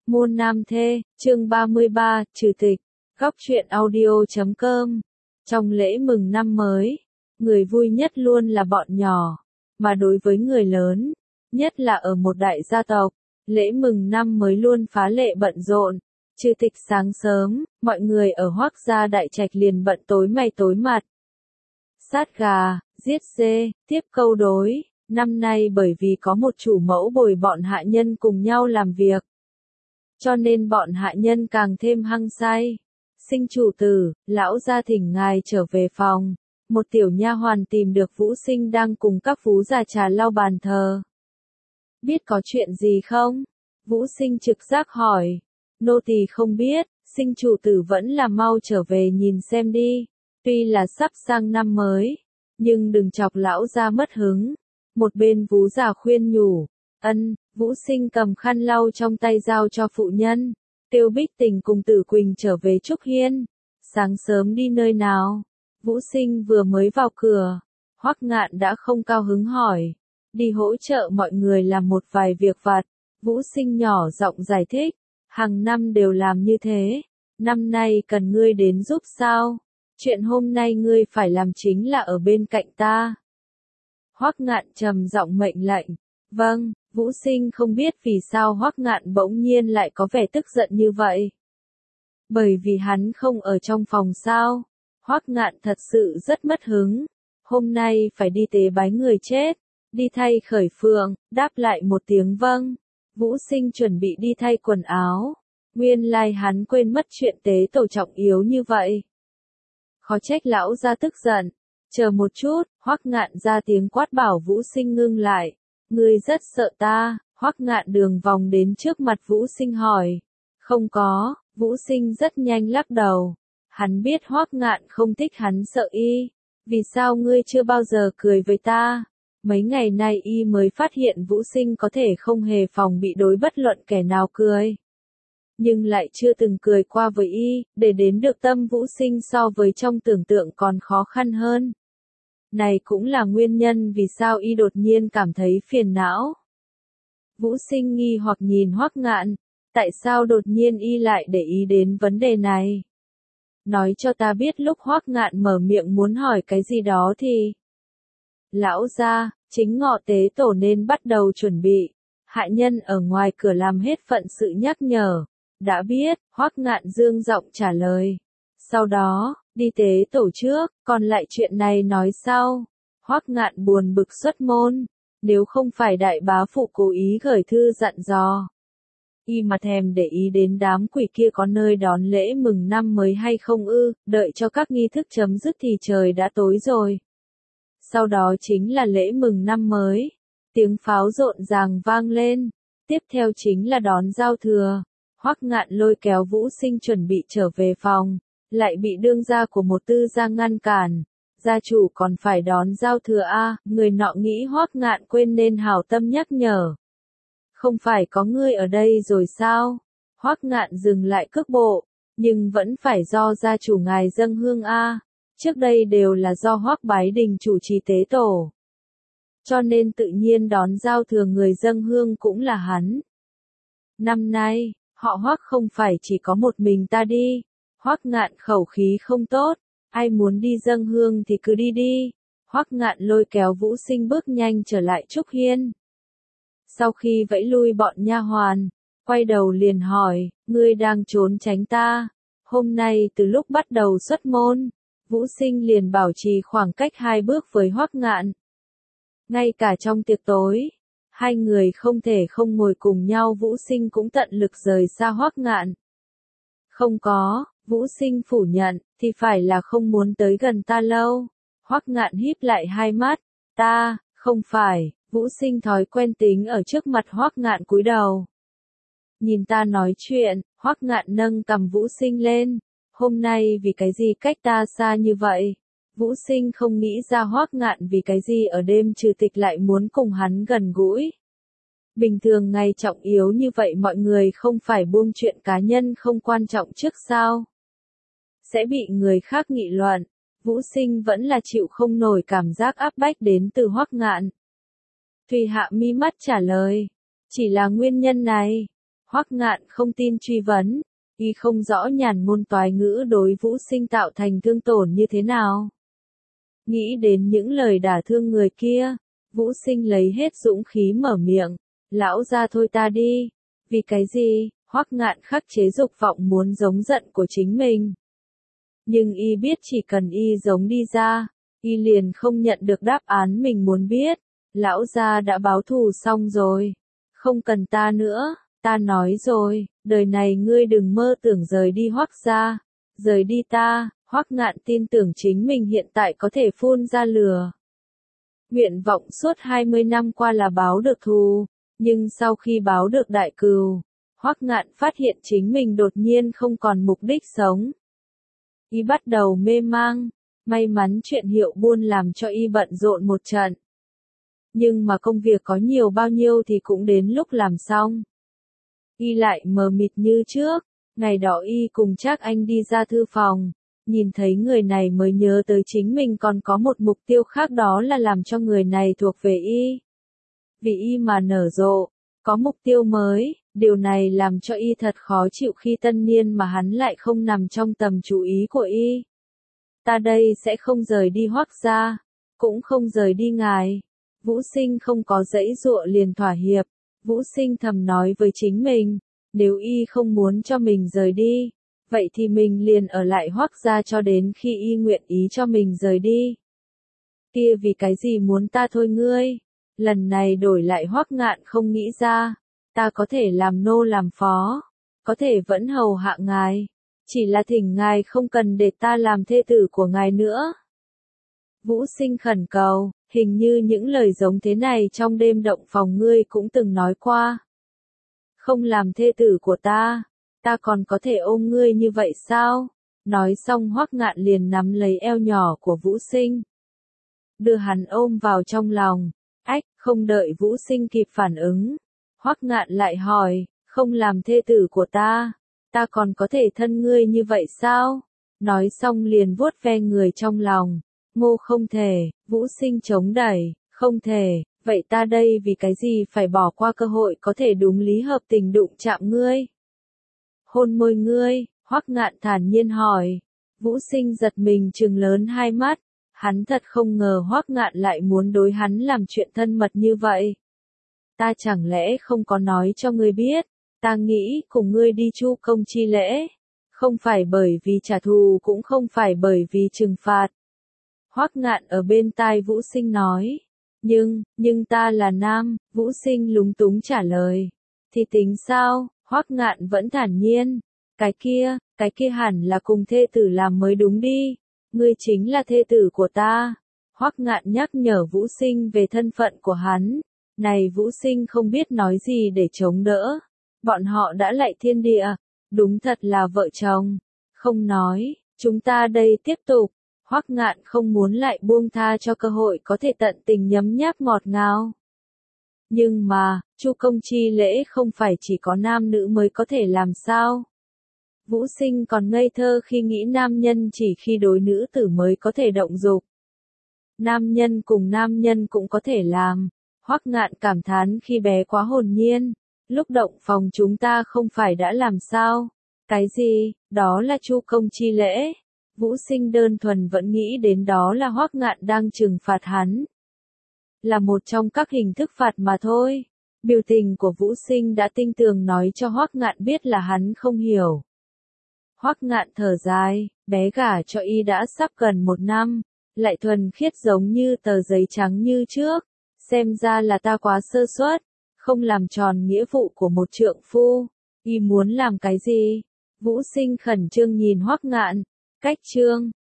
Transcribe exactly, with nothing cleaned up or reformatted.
Môn Nam Thê, chương ba mươi ba, Trừ Tịch, Góc truyện audio chấm com. Trong lễ mừng năm mới, người vui nhất luôn là bọn nhỏ, mà đối với người lớn, nhất là ở một đại gia tộc, lễ mừng năm mới luôn phá lệ bận rộn. Trừ tịch sáng sớm, mọi người ở Hoắc gia đại trạch liền bận tối mày tối mặt. Sát gà, giết dê, tiếp câu đối, năm nay bởi vì có một chủ mẫu bồi bọn hạ nhân cùng nhau làm việc, cho nên bọn hạ nhân càng thêm hăng say. Sinh chủ tử, lão gia thỉnh ngài trở về phòng. Một tiểu nha hoàn tìm được Vũ Sinh đang cùng các phú già trà lau bàn thờ. Biết có chuyện gì không? Vũ Sinh trực giác hỏi. Nô tỳ không biết, sinh chủ tử vẫn là mau trở về nhìn xem đi. Tuy là sắp sang năm mới, nhưng đừng chọc lão gia mất hứng. Một bên Vũ già khuyên nhủ. Ân, Vũ Sinh cầm khăn lau trong tay giao cho phụ nhân. Tiêu Bích Tình cùng Tử Quỳnh trở về Trúc Hiên. Sáng sớm đi nơi nào? Vũ Sinh vừa mới vào cửa, Hoắc Ngạn đã không cao hứng hỏi. Đi hỗ trợ mọi người làm một vài việc vặt. Vũ Sinh nhỏ giọng giải thích. Hàng năm đều làm như thế. Năm nay cần ngươi đến giúp sao? Chuyện hôm nay ngươi phải làm chính là ở bên cạnh ta. Hoắc Ngạn trầm giọng mệnh lệnh. Vâng. Vũ Sinh không biết vì sao Hoắc Ngạn bỗng nhiên lại có vẻ tức giận như vậy. Bởi vì hắn không ở trong phòng sao? Hoắc Ngạn thật sự rất mất hứng. Hôm nay phải đi tế bái người chết, đi thay khởi phượng, đáp lại một tiếng vâng. Vũ Sinh chuẩn bị đi thay quần áo. Nguyên lai hắn quên mất chuyện tế tổ trọng yếu như vậy. Khó trách lão gia tức giận. Chờ một chút, Hoắc Ngạn ra tiếng quát bảo Vũ Sinh ngưng lại. Ngươi rất sợ ta? Hoắc Ngạn đường vòng đến trước mặt Vũ Sinh hỏi. Không có, Vũ Sinh rất nhanh lắc đầu. Hắn biết Hoắc Ngạn không thích hắn sợ y. Vì sao ngươi chưa bao giờ cười với ta? Mấy ngày nay y mới phát hiện Vũ Sinh có thể không hề phòng bị đối bất luận kẻ nào cười. Nhưng lại chưa từng cười qua với y, để đến được tâm Vũ Sinh so với trong tưởng tượng còn khó khăn hơn. Này cũng là nguyên nhân vì sao y đột nhiên cảm thấy phiền não. Vũ Sinh nghi hoặc nhìn Hoắc Ngạn, tại sao đột nhiên y lại để ý đến vấn đề này? Nói cho ta biết lúc Hoắc Ngạn mở miệng muốn hỏi cái gì đó thì... Lão gia, chính ngọ tế tổ nên bắt đầu chuẩn bị. Hạ nhân ở ngoài cửa làm hết phận sự nhắc nhở. Đã biết, Hoắc Ngạn dương giọng trả lời. Sau đó, đi tế tổ trước, còn lại chuyện này nói sau. Hoắc Ngạn buồn bực xuất môn. Nếu không phải đại bá phụ cố ý gửi thư dặn dò, y mà thèm để ý đến đám quỷ kia có nơi đón lễ mừng năm mới hay không ư? Đợi cho các nghi thức chấm dứt thì trời đã tối rồi. Sau đó chính là lễ mừng năm mới. Tiếng pháo rộn ràng vang lên. Tiếp theo chính là đón giao thừa. Hoắc Ngạn lôi kéo Vũ Sinh chuẩn bị trở về phòng, lại bị đương gia của một tư gia ngăn cản. Gia chủ còn phải đón giao thừa a, người nọ nghĩ Hoắc Ngạn quên nên hảo tâm nhắc nhở. Không phải có ngươi ở đây rồi sao? Hoắc Ngạn dừng lại cước bộ, nhưng vẫn phải do gia chủ ngài dâng hương a. Trước đây đều là do Hoắc Bái Đình chủ trì tế tổ, cho nên tự nhiên đón giao thừa người dâng hương cũng là hắn. Năm nay, họ Hoắc không phải chỉ có một mình ta đi. Hoắc Ngạn khẩu khí không tốt. Ai muốn đi dâng hương thì cứ đi đi. Hoắc Ngạn lôi kéo Vũ Sinh bước nhanh trở lại Trúc Hiên. Sau khi vẫy lui bọn nha hoàn, quay đầu liền hỏi, ngươi đang trốn tránh ta? Hôm nay từ lúc bắt đầu xuất môn, Vũ Sinh liền bảo trì khoảng cách hai bước với Hoắc Ngạn. Ngay cả trong tiệc tối, hai người không thể không ngồi cùng nhau. Vũ Sinh cũng tận lực rời xa Hoắc Ngạn. Không có, Vũ Sinh phủ nhận, thì phải là không muốn tới gần ta lâu. Hoắc Ngạn híp lại hai mắt. Ta, không phải. Vũ Sinh thói quen tính ở trước mặt Hoắc Ngạn cúi đầu. Nhìn ta nói chuyện. Hoắc Ngạn nâng cằm Vũ Sinh lên. Hôm nay vì cái gì cách ta xa như vậy? Vũ Sinh không nghĩ ra Hoắc Ngạn vì cái gì ở đêm trừ tịch lại muốn cùng hắn gần gũi. Bình thường ngày trọng yếu như vậy mọi người không phải buông chuyện cá nhân không quan trọng trước sao? Sẽ bị người khác nghị luận. Vũ Sinh vẫn là chịu không nổi cảm giác áp bách đến từ Hoắc Ngạn. Thùy hạ mi mắt trả lời. Chỉ là nguyên nhân này. Hoắc Ngạn không tin truy vấn, y không rõ nhàn ngôn toái ngữ đối Vũ Sinh tạo thành thương tổn như thế nào. Nghĩ đến những lời đả thương người kia, Vũ Sinh lấy hết dũng khí mở miệng, lão gia thôi ta đi. Vì cái gì? Hoắc Ngạn khắc chế dục vọng muốn giống giận của chính mình. Nhưng y biết chỉ cần y giống đi ra, y liền không nhận được đáp án mình muốn biết. Lão gia đã báo thù xong rồi, không cần ta nữa, ta nói rồi, đời này ngươi đừng mơ tưởng rời đi Hoắc gia, rời đi ta. Hoắc Ngạn tin tưởng chính mình hiện tại có thể phun ra lửa. Nguyện vọng suốt hai mươi năm qua là báo được thù, nhưng sau khi báo được đại cừu, Hoắc Ngạn phát hiện chính mình đột nhiên không còn mục đích sống. Y bắt đầu mê mang, may mắn chuyện hiệu buôn làm cho y bận rộn một trận. Nhưng mà công việc có nhiều bao nhiêu thì cũng đến lúc làm xong. Y lại mờ mịt như trước, ngày đó y cùng Trác Anh đi ra thư phòng, nhìn thấy người này mới nhớ tới chính mình còn có một mục tiêu khác, đó là làm cho người này thuộc về y. Vì y mà nở rộ, có mục tiêu mới, điều này làm cho y thật khó chịu khi tân niên mà hắn lại không nằm trong tầm chú ý của y. Ta đây sẽ không rời đi Hoắc gia, cũng không rời đi ngài. Vũ Sinh không có dãy dụa liền thỏa hiệp. Vũ Sinh thầm nói với chính mình, nếu y không muốn cho mình rời đi, vậy thì mình liền ở lại Hoắc gia cho đến khi y nguyện ý cho mình rời đi. Kia vì cái gì muốn ta thôi ngươi? Lần này đổi lại Hoắc Ngạn không nghĩ ra, ta có thể làm nô làm phó, có thể vẫn hầu hạ ngài, chỉ là thỉnh ngài không cần để ta làm thê tử của ngài nữa. Vũ Sinh khẩn cầu, hình như những lời giống thế này trong đêm động phòng ngươi cũng từng nói qua. Không làm thê tử của ta, ta còn có thể ôm ngươi như vậy sao? Nói xong Hoắc Ngạn liền nắm lấy eo nhỏ của Vũ Sinh, đưa hắn ôm vào trong lòng. Ách, không đợi Vũ Sinh kịp phản ứng, Hoắc Ngạn lại hỏi, không làm thê tử của ta, ta còn có thể thân ngươi như vậy sao? Nói xong liền vuốt ve người trong lòng. Ngô không thể, Vũ Sinh chống đẩy, không thể, vậy ta đây vì cái gì phải bỏ qua cơ hội có thể đúng lý hợp tình đụng chạm ngươi? Hôn môi ngươi, Hoắc Ngạn thản nhiên hỏi. Vũ Sinh giật mình trừng lớn hai mắt, hắn thật không ngờ Hoắc Ngạn lại muốn đối hắn làm chuyện thân mật như vậy. Ta chẳng lẽ không có nói cho ngươi biết, ta nghĩ cùng ngươi đi chu công chi lễ, không phải bởi vì trả thù cũng không phải bởi vì trừng phạt. Hoắc Ngạn ở bên tai Vũ Sinh nói, nhưng, nhưng ta là nam, Vũ Sinh lúng túng trả lời. Thì tính sao? Hoắc Ngạn vẫn thản nhiên, cái kia, cái kia hẳn là cùng thê tử làm mới đúng đi, ngươi chính là thê tử của ta. Hoắc Ngạn nhắc nhở Vũ Sinh về thân phận của hắn, này Vũ Sinh không biết nói gì để chống đỡ, bọn họ đã lạy thiên địa, đúng thật là vợ chồng, không nói, chúng ta đây tiếp tục. Hoắc Ngạn không muốn lại buông tha cho cơ hội có thể tận tình nhấm nháp ngọt ngào. Nhưng mà, chu công chi lễ không phải chỉ có nam nữ mới có thể làm sao? Vũ Sinh còn ngây thơ khi nghĩ nam nhân chỉ khi đối nữ tử mới có thể động dục. Nam nhân cùng nam nhân cũng có thể làm. Hoắc Ngạn cảm thán khi bé quá hồn nhiên. Lúc động phòng chúng ta không phải đã làm sao? Cái gì? Đó là chu công chi lễ. Vũ Sinh đơn thuần vẫn nghĩ đến đó là Hoắc Ngạn đang trừng phạt hắn. Là một trong các hình thức phạt mà thôi. Biểu tình của Vũ Sinh đã tinh tường nói cho Hoắc Ngạn biết là hắn không hiểu. Hoắc Ngạn thở dài, bé gả cho y đã sắp gần một năm, lại thuần khiết giống như tờ giấy trắng như trước. Xem ra là ta quá sơ suất, không làm tròn nghĩa vụ của một trượng phu. Y muốn làm cái gì? Vũ Sinh khẩn trương nhìn Hoắc Ngạn. Cách chương